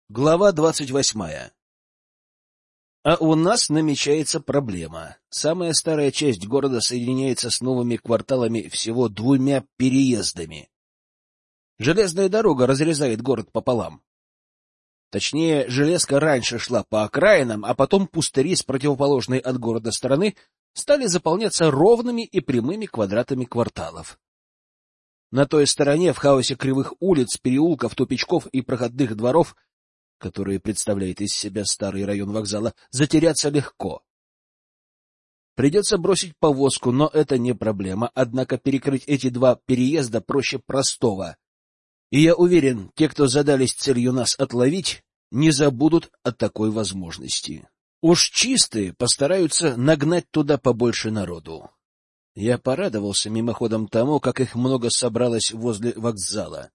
Глава 28. А у нас намечается проблема. Самая старая часть города соединяется с новыми кварталами всего 2 переездами. Железная дорога разрезает город пополам. Точнее, железка раньше шла по окраинам, а потом пустыри с противоположной от города стороны стали заполняться ровными и прямыми квадратами кварталов. На той стороне, в хаосе кривых улиц, переулков, тупичков и проходных дворов, которые представляет из себя старый район вокзала, затеряться легко. Придется бросить повозку, но это не проблема, однако перекрыть эти 2 переезда проще простого. И я уверен, те, кто задались целью нас отловить, не забудут о такой возможности. Уж чистые постараются нагнать туда побольше народу. Я порадовался мимоходом тому, как их много собралось возле вокзала.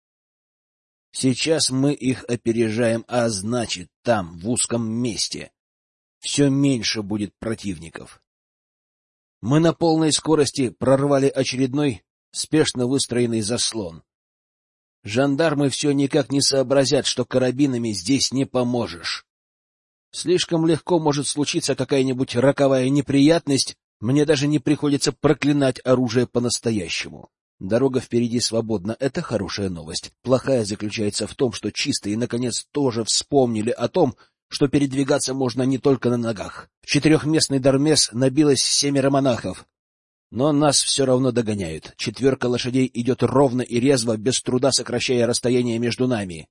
Сейчас мы их опережаем, а значит, там, в узком месте, все меньше будет противников. Мы на полной скорости прорвали очередной, спешно выстроенный заслон. Жандармы все никак не сообразят, что карабинами здесь не поможешь. Слишком легко может случиться какая-нибудь роковая неприятность, мне даже не приходится проклинать оружие по-настоящему. Дорога впереди свободна, это хорошая новость. Плохая заключается в том, что чистые, наконец, тоже вспомнили о том, что передвигаться можно не только на ногах. В 4-местный Дармес набилось 7 монахов. Но нас все равно догоняют. 4 лошадей идет ровно и резво, без труда сокращая расстояние между нами.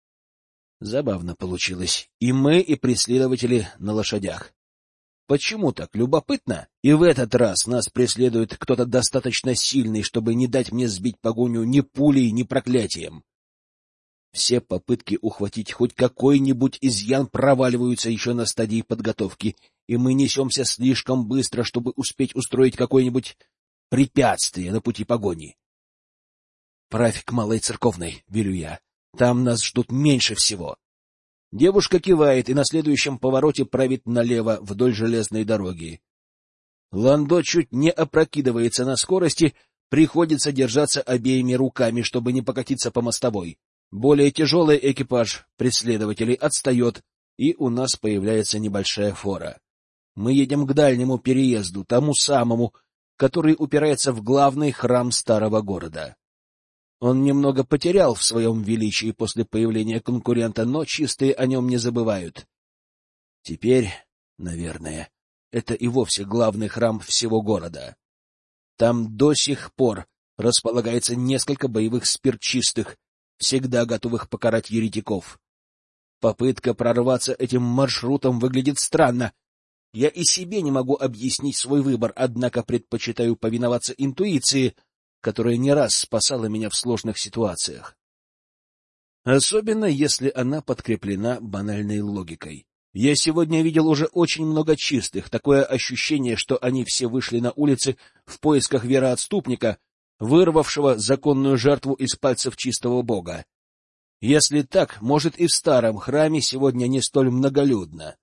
Забавно получилось. И мы, и преследователи на лошадях. Почему так? Любопытно. И в этот раз нас преследует кто-то достаточно сильный, чтобы не дать мне сбить погоню ни пулей, ни проклятием. Все попытки ухватить хоть какой-нибудь изъян проваливаются еще на стадии подготовки, и мы несемся слишком быстро, чтобы успеть устроить какое-нибудь препятствие на пути погони. «Правь к Малой Церковной», — велю я. «Там нас ждут меньше всего». Девушка кивает и на следующем повороте правит налево вдоль железной дороги. Ландо чуть не опрокидывается на скорости, приходится держаться обеими руками, чтобы не покатиться по мостовой. Более тяжелый экипаж преследователей отстает, и у нас появляется небольшая фора. Мы едем к дальнему переезду, тому самому, который упирается в главный храм старого города. Он немного потерял в своем величии после появления конкурента, но чистые о нем не забывают. Теперь, наверное, это и вовсе главный храм всего города. Там до сих пор располагается несколько боевых спиртчистых, всегда готовых покарать еретиков. Попытка прорваться этим маршрутом выглядит странно. Я и себе не могу объяснить свой выбор, однако предпочитаю повиноваться интуиции, которая не раз спасала меня в сложных ситуациях. Особенно, если она подкреплена банальной логикой. Я сегодня видел уже очень много чистых, такое ощущение, что они все вышли на улицы в поисках вероотступника, вырвавшего законную жертву из пальцев чистого бога. Если так, может, и в старом храме сегодня не столь многолюдно.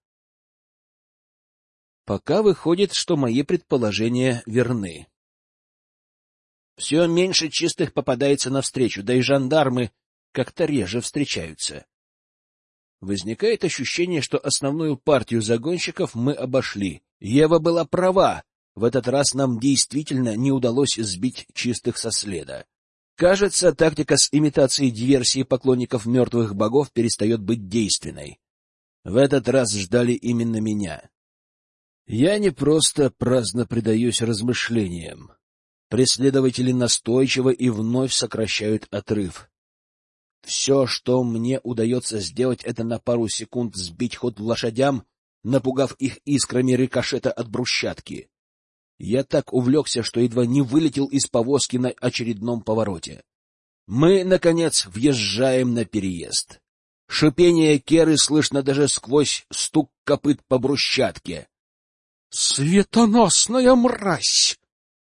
Пока выходит, что мои предположения верны. Все меньше чистых попадается навстречу, да и жандармы как-то реже встречаются. Возникает ощущение, что основную партию загонщиков мы обошли. Ева была права, в этот раз нам действительно не удалось сбить чистых со следа. Кажется, тактика с имитацией диверсии поклонников мертвых богов перестает быть действенной. В этот раз ждали именно меня. Я не просто праздно предаюсь размышлениям. Преследователи настойчиво и вновь сокращают отрыв. Все, что мне удается сделать, это на пару секунд сбить ход лошадям, напугав их искрами рикошета от брусчатки. Я так увлекся, что едва не вылетел из повозки на очередном повороте. Мы, наконец, въезжаем на переезд. Шипение Керы слышно даже сквозь стук копыт по брусчатке. «Светоносная мразь!»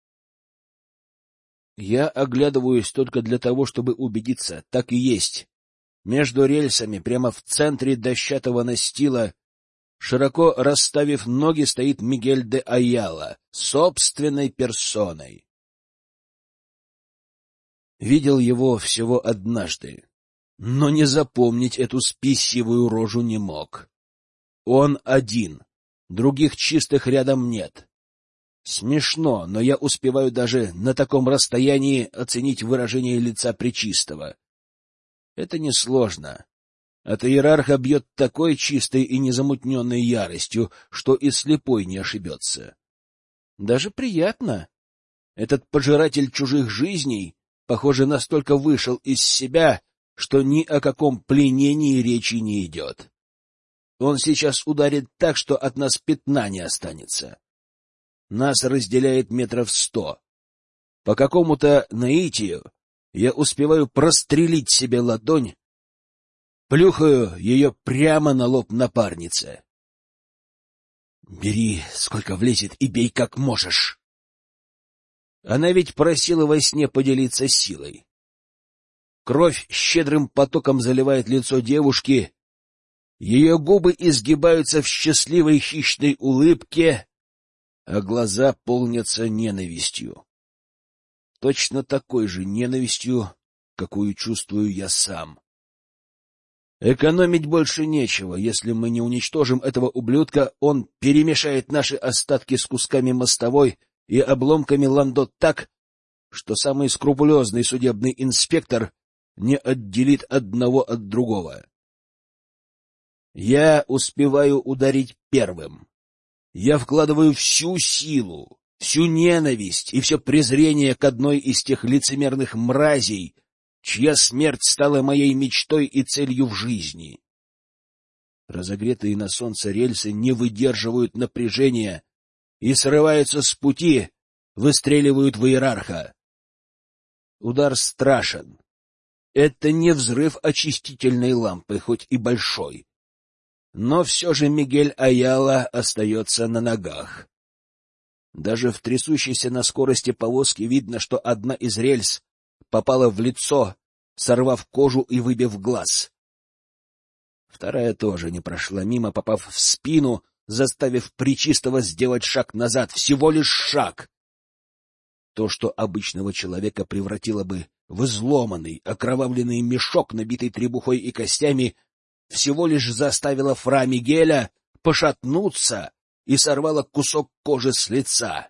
Я оглядываюсь только для того, чтобы убедиться, так и есть. Между рельсами, прямо в центре дощатого настила, широко расставив ноги, стоит Мигель де Айяла, собственной персоной. Видел его всего однажды. но не запомнить эту спесивую рожу не мог. Он один, других чистых рядом нет. Смешно, но я успеваю даже на таком расстоянии оценить выражение лица Пречистого. Это несложно. От иерарха бьет такой чистой и незамутненной яростью, что и слепой не ошибется. Даже приятно. Этот пожиратель чужих жизней, похоже, настолько вышел из себя, что ни о каком пленении речи не идет. Он сейчас ударит так, что от нас пятна не останется. Нас разделяет 100 метров. По какому-то наитию я успеваю прострелить себе ладонь, плюхаю ее прямо на лоб напарнице. «Бери, сколько влезет, и бей как можешь». Она ведь просила во сне поделиться силой. Кровь щедрым потоком заливает лицо девушки, ее губы изгибаются в счастливой хищной улыбке, а глаза полнятся ненавистью. Точно такой же ненавистью, какую чувствую я сам. Экономить больше нечего. Если мы не уничтожим этого ублюдка, он перемешает наши остатки с кусками мостовой и обломками ландо так, что самый скрупулезный судебный инспектор не отделит одного от другого. Я успеваю ударить первым. Я вкладываю всю силу, всю ненависть и все презрение к одной из тех лицемерных мразей, чья смерть стала моей мечтой и целью в жизни. Разогретые на солнце рельсы не выдерживают напряжения и срываются с пути, выстреливают в иерарха. Удар страшен. Это не взрыв очистительной лампы, хоть и большой. Но все же Мигель Аяла остается на ногах. Даже в трясущейся на скорости повозке видно, что одна из рельс попала в лицо, сорвав кожу и выбив глаз. Вторая тоже не прошла мимо, попав в спину, заставив Пречистого сделать шаг назад, всего лишь шаг. То, что обычного человека превратило бы в изломанный, окровавленный мешок, набитый требухой и костями, всего лишь заставило фра Мигеля пошатнуться и сорвало кусок кожи с лица.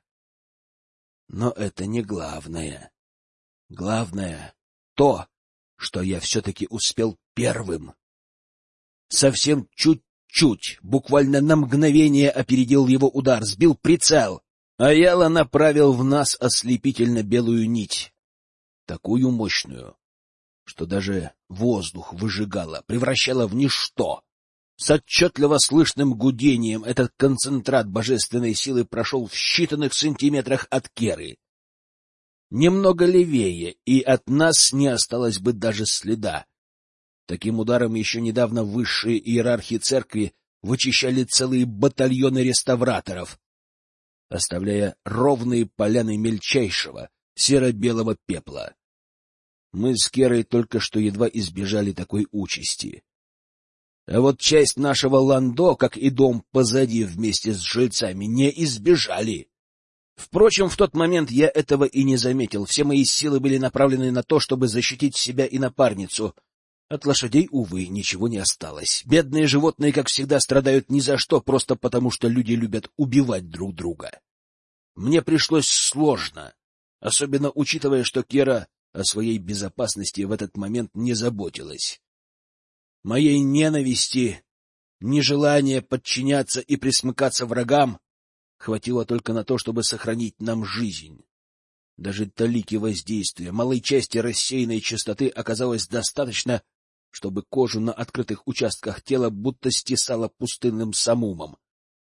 Но это не главное. Главное то, что я все-таки успел первым. Совсем чуть-чуть, буквально на мгновение опередил его удар, сбил прицел. Аяла направил в нас ослепительно белую нить, такую мощную, что даже воздух выжигала, превращала в ничто. С отчетливо слышным гудением этот концентрат божественной силы прошел в считанных сантиметрах от Керы. Немного левее, и от нас не осталось бы даже следа. Таким ударом еще недавно высшие иерархи церкви вычищали целые батальоны реставраторов, оставляя ровные поляны мельчайшего серо-белого пепла. Мы с Керой только что едва избежали такой участи. А вот часть нашего ландо, как и дом позади вместе с жильцами, не избежали. Впрочем, в тот момент я этого и не заметил. Все мои силы были направлены на то, чтобы защитить себя и напарницу. От лошадей, увы, ничего не осталось. Бедные животные, как всегда, страдают ни за что, просто потому что люди любят убивать друг друга. Мне пришлось сложно, особенно учитывая, что Кера о своей безопасности в этот момент не заботилась. Моей ненависти, нежелания подчиняться и присмыкаться врагам хватило только на то, чтобы сохранить нам жизнь. Даже талики воздействия малой части рассеянной частоты оказалось достаточно, чтобы кожу на открытых участках тела будто стесало пустынным самумом.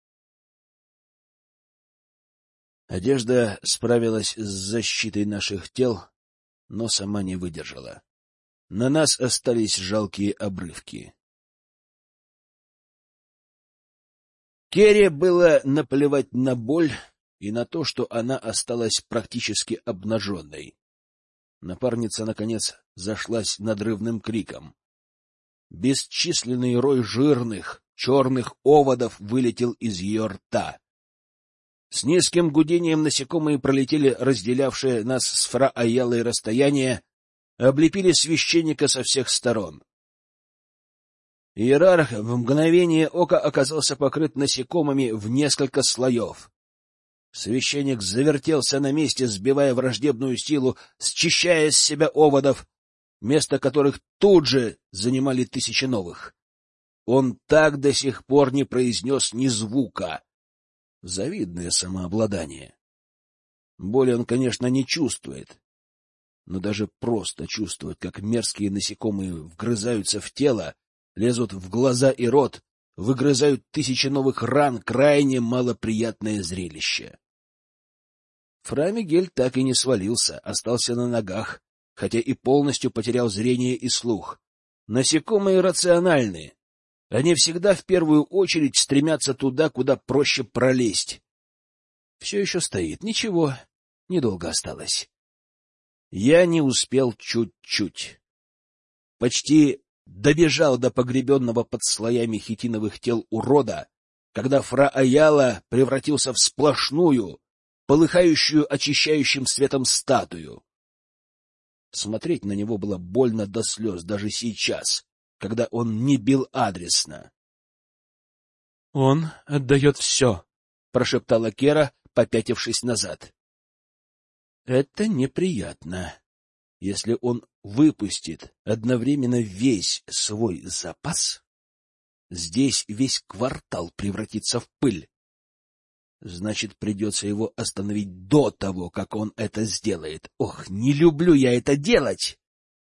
Одежда справилась с защитой наших тел, но сама не выдержала. На нас остались жалкие обрывки. Кере было наплевать на боль и на то, что она осталась практически обнаженной. Напарница, наконец, зашлась надрывным криком. Бесчисленный рой жирных, черных оводов вылетел из ее рта. С низким гудением насекомые пролетели разделявшее нас с фра Аялой расстояние, облепили священника со всех сторон. Иерарх в мгновение ока оказался покрыт насекомыми в несколько слоев. Священник завертелся на месте, сбивая враждебную силу, счищая с себя оводов, место которых тут же занимали тысячи новых. Он так до сих пор не произнес ни звука. Завидное самообладание. Боли он, конечно, не чувствует, но даже просто чувствовать, как мерзкие насекомые вгрызаются в тело, лезут в глаза и рот, выгрызают тысячи новых ран, крайне малоприятное зрелище. Фра Мигель так и не свалился, остался на ногах, хотя и полностью потерял зрение и слух. Насекомые рациональны. Они всегда в первую очередь стремятся туда, куда проще пролезть. Все еще стоит. Ничего, недолго осталось. Я не успел чуть-чуть. Почти добежал до погребенного под слоями хитиновых тел урода, когда Фра Аяла превратился в сплошную, полыхающую очищающим светом статую. Смотреть на него было больно до слез даже сейчас, когда он не бил адресно. — Он отдает все, — прошептала Кера, попятившись назад. — Это неприятно. Если он выпустит одновременно весь свой запас, здесь весь квартал превратится в пыль. Значит, придется его остановить до того, как он это сделает. Ох, не люблю я это делать!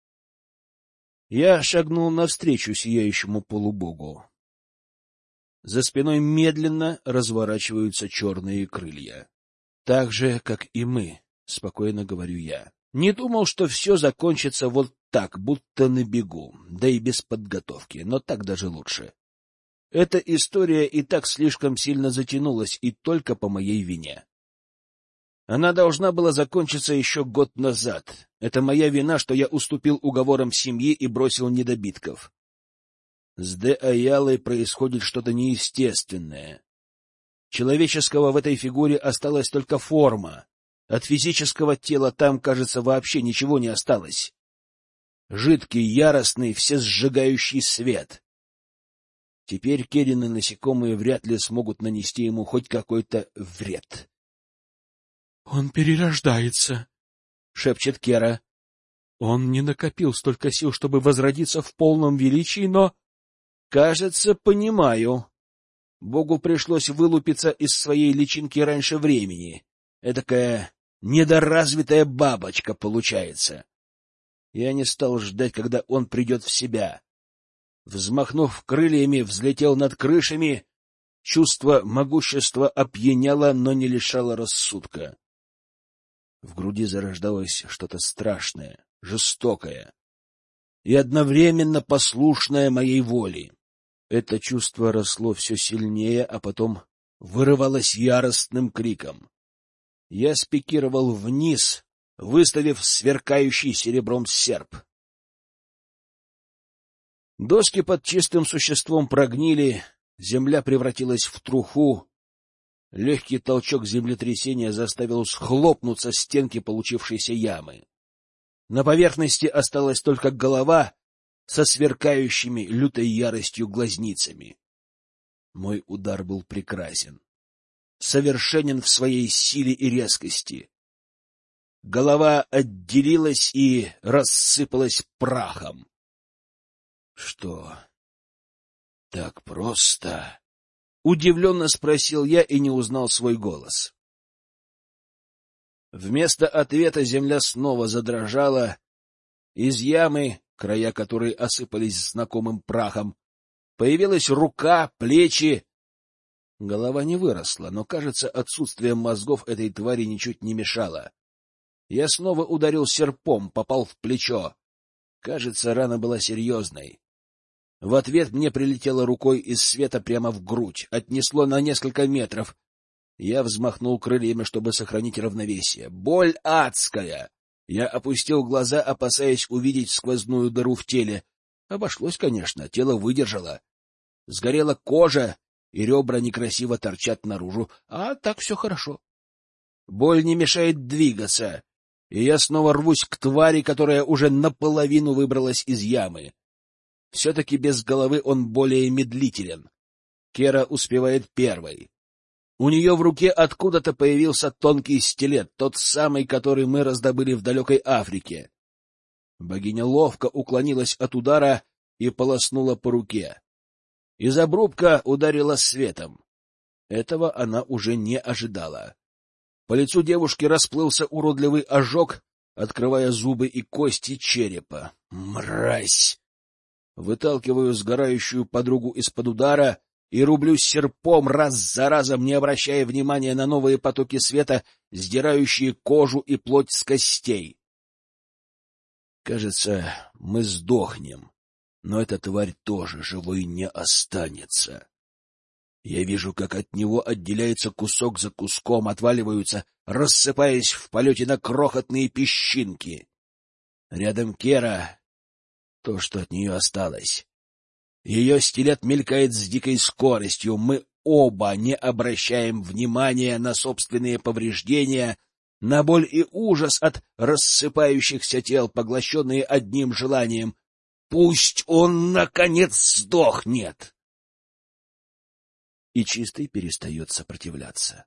Я шагнул навстречу сияющему полубогу. За спиной медленно разворачиваются черные крылья. Так же, как и мы, спокойно говорю я. Не думал, что все закончится вот так, будто на бегу, да и без подготовки, но так даже лучше. Эта история и так слишком сильно затянулась, и только по моей вине. Она должна была закончиться еще год назад. Это моя вина, что я уступил уговорам семьи и бросил недобитков. С Де Аялой происходит что-то неестественное. Человеческого в этой фигуре осталась только форма. От физического тела там, кажется, вообще ничего не осталось. Жидкий, яростный, всесжигающий свет. Теперь Керины насекомые вряд ли смогут нанести ему хоть какой-то вред. — Он перерождается, — шепчет Кера. Он не накопил столько сил, чтобы возродиться в полном величии, но... Кажется, понимаю. Богу пришлось вылупиться из своей личинки раньше времени. Эдакая недоразвитая бабочка получается. Я не стал ждать, когда он придет в себя. Взмахнув крыльями, взлетел над крышами. Чувство могущества опьяняло, но не лишало рассудка. В груди зарождалось что-то страшное, жестокое и одновременно послушное моей воле. Это чувство росло все сильнее, а потом вырывалось яростным криком. Я спикировал вниз, выставив сверкающий серебром серп. Доски под чистым существом прогнили, земля превратилась в труху. Легкий толчок землетрясения заставил схлопнуться стенки получившейся ямы. На поверхности осталась только голова со сверкающими лютой яростью глазницами. Мой удар был прекрасен, совершенен в своей силе и резкости. Голова отделилась и рассыпалась прахом. Что, так просто? Удивленно спросил я и не узнал свой голос. Вместо ответа земля снова задрожала. Из ямы, края которой осыпались знакомым прахом, появилась рука, плечи. Голова не выросла, но, кажется, отсутствие мозгов этой твари ничуть не мешало. Я снова ударил серпом, попал в плечо. Кажется, рана была серьезной. В ответ мне прилетело рукой из света прямо в грудь, отнесло на несколько метров. Я взмахнул крыльями, чтобы сохранить равновесие. Боль адская! Я опустил глаза, опасаясь увидеть сквозную дыру в теле. Обошлось, конечно, тело выдержало. Сгорела кожа, и ребра некрасиво торчат наружу, а так все хорошо. Боль не мешает двигаться, и я снова рвусь к твари, которая уже наполовину выбралась из ямы. Все-таки без головы он более медлителен. Кера успевает первой. У нее в руке откуда-то появился тонкий стилет, тот самый, который мы раздобыли в далекой Африке. Богиня ловко уклонилась от удара и полоснула по руке. Из обрубка ударила светом. Этого она уже не ожидала. По лицу девушки расплылся уродливый ожог, открывая зубы и кости черепа. Мразь! Выталкиваю сгорающую подругу из-под удара и рублю серпом раз за разом, не обращая внимания на новые потоки света, сдирающие кожу и плоть с костей. Кажется, мы сдохнем, но эта тварь тоже живой не останется. Я вижу, как от него отделяется кусок за куском, отваливаются, рассыпаясь в полете на крохотные песчинки. Рядом Кера, то, что от нее осталось. Ее стилет мелькает с дикой скоростью. Мы оба не обращаем внимания на собственные повреждения, на боль и ужас от рассыпающихся тел, поглощенные одним желанием. Пусть он, наконец, сдохнет! И Чистый перестает сопротивляться.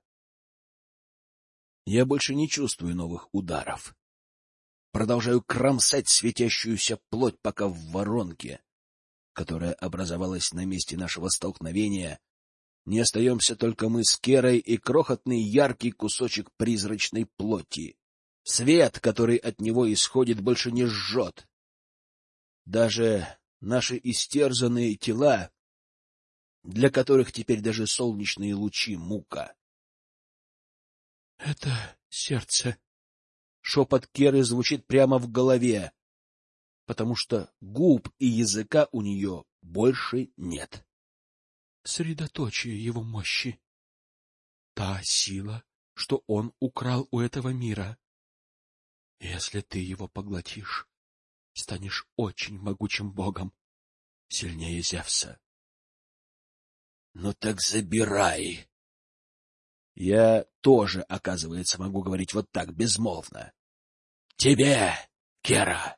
Я больше не чувствую новых ударов. Продолжаю кромсать светящуюся плоть, пока в воронке, которая образовалась на месте нашего столкновения, не остаемся только мы с Керой и крохотный яркий кусочек призрачной плоти. Свет, который от него исходит, больше не жжет. Даже наши истерзанные тела, для которых теперь даже солнечные лучи — мука. — Это сердце. Шепот Керы звучит прямо в голове, потому что губ и языка у нее больше нет. Средоточие его мощи. Та сила, что он украл у этого мира. Если ты его поглотишь, станешь очень могучим богом, сильнее Зевса. — Ну так забирай. Я тоже, оказывается, могу говорить вот так, безмолвно. — Тебе, Кера!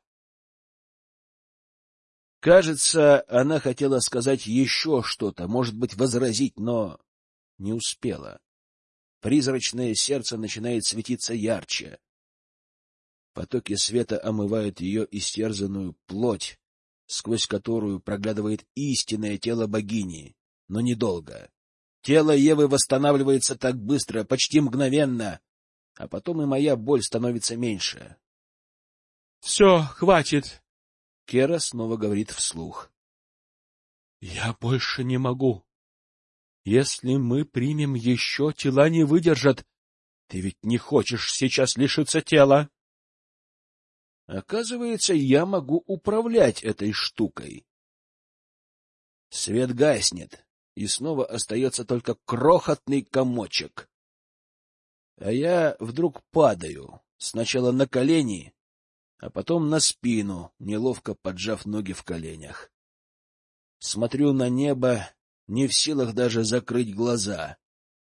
Кажется, она хотела сказать еще что-то, может быть, возразить, но не успела. Призрачное сердце начинает светиться ярче. Потоки света омывают ее истерзанную плоть, сквозь которую проглядывает истинное тело богини, но недолго. Тело Евы восстанавливается так быстро, почти мгновенно, а потом и моя боль становится меньше. — Все, хватит! — Кера снова говорит вслух. — Я больше не могу. Если мы примем еще, тела не выдержат. Ты ведь не хочешь сейчас лишиться тела? Оказывается, я могу управлять этой штукой. Свет гаснет, и снова остается только крохотный комочек. А я вдруг падаю, сначала на колени, а потом на спину, неловко поджав ноги в коленях. Смотрю на небо, не в силах даже закрыть глаза.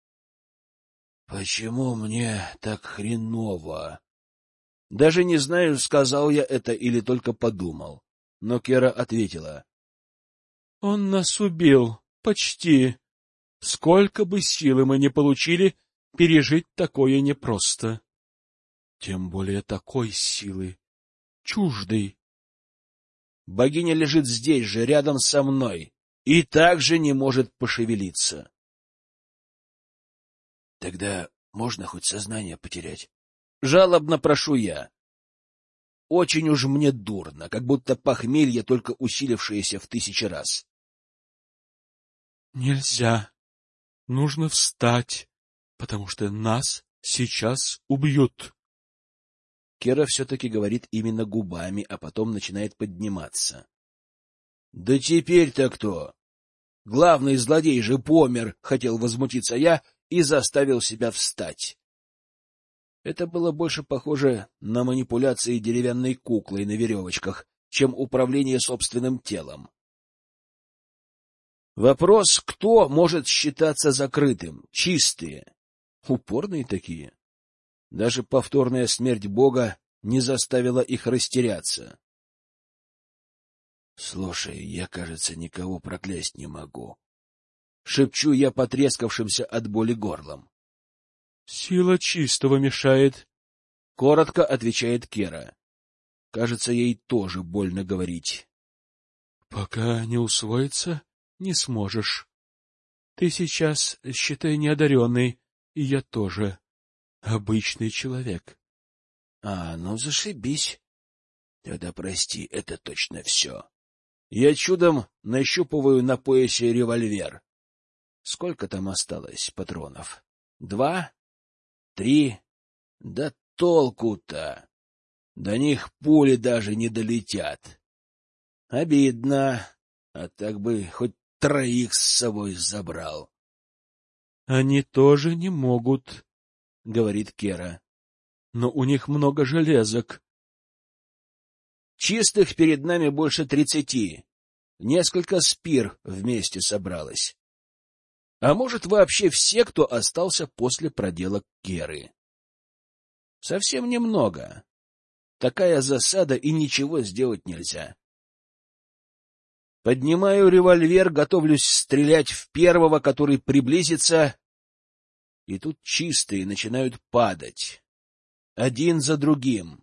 Почему мне так хреново? Даже не знаю, сказал я это или только подумал, но Кера ответила. — Он нас убил, почти. Сколько бы силы мы ни получили, пережить такое непросто. Тем более такой силы, чуждой. Богиня лежит здесь же, рядом со мной, и также не может пошевелиться. Тогда можно хоть сознание потерять? Жалобно прошу я. Очень уж мне дурно, как будто похмелье, только усилившееся в 1000 раз. Нельзя. Нужно встать, потому что нас сейчас убьют. Кера все-таки говорит именно губами, а потом начинает подниматься. Да теперь-то кто? Главный злодей же помер, хотел возмутиться я и заставил себя встать. Это было больше похоже на манипуляции деревянной куклой на веревочках, чем управление собственным телом. Вопрос, кто может считаться закрытым? Чистые. Упорные такие. Даже повторная смерть Бога не заставила их растеряться. — Слушай, я, кажется, никого проклясть не могу. Шепчу я потрескавшимся от боли горлом. — Сила чистого мешает, — коротко отвечает Кера. Кажется, ей тоже больно говорить. — Пока не усвоится, не сможешь. Ты сейчас, считай, неодаренный, и я тоже обычный человек. — Ну зашибись. Тогда прости, это точно все. Я чудом нащупываю на поясе револьвер. Сколько там осталось патронов? 2? 3? Да толку-то! До них пули даже не долетят. Обидно, а так бы хоть 3 с собой забрал. — Они тоже не могут, — говорит Кера. — но у них много железок. Чистых перед нами больше 30. Несколько спир вместе собралось. А может, вообще все, кто остался после проделок Керы. Совсем немного. Такая засада, и ничего сделать нельзя. Поднимаю револьвер, готовлюсь стрелять в первого, который приблизится, и тут чистые начинают падать. Один за другим.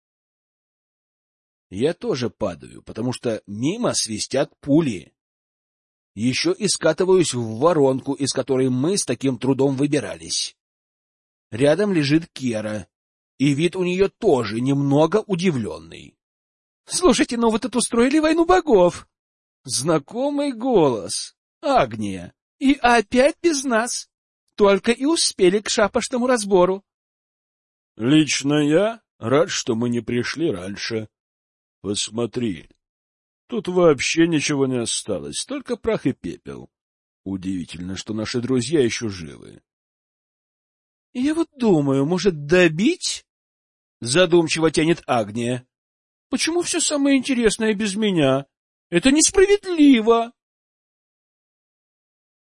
Я тоже падаю, потому что мимо свистят пули. Еще и скатываюсь в воронку, из которой мы с таким трудом выбирались. Рядом лежит Кера, и вид у нее тоже немного удивленный. — Слушайте, ну вы тут устроили войну богов! Знакомый голос. Агния. И опять без нас. Только и успели к шапошному разбору. — Лично я рад, что мы не пришли раньше. Посмотри, тут вообще ничего не осталось, только прах и пепел. Удивительно, что наши друзья еще живы. — Я вот думаю, может, добить? — задумчиво тянет Агния. — Почему все самое интересное без меня? Это несправедливо.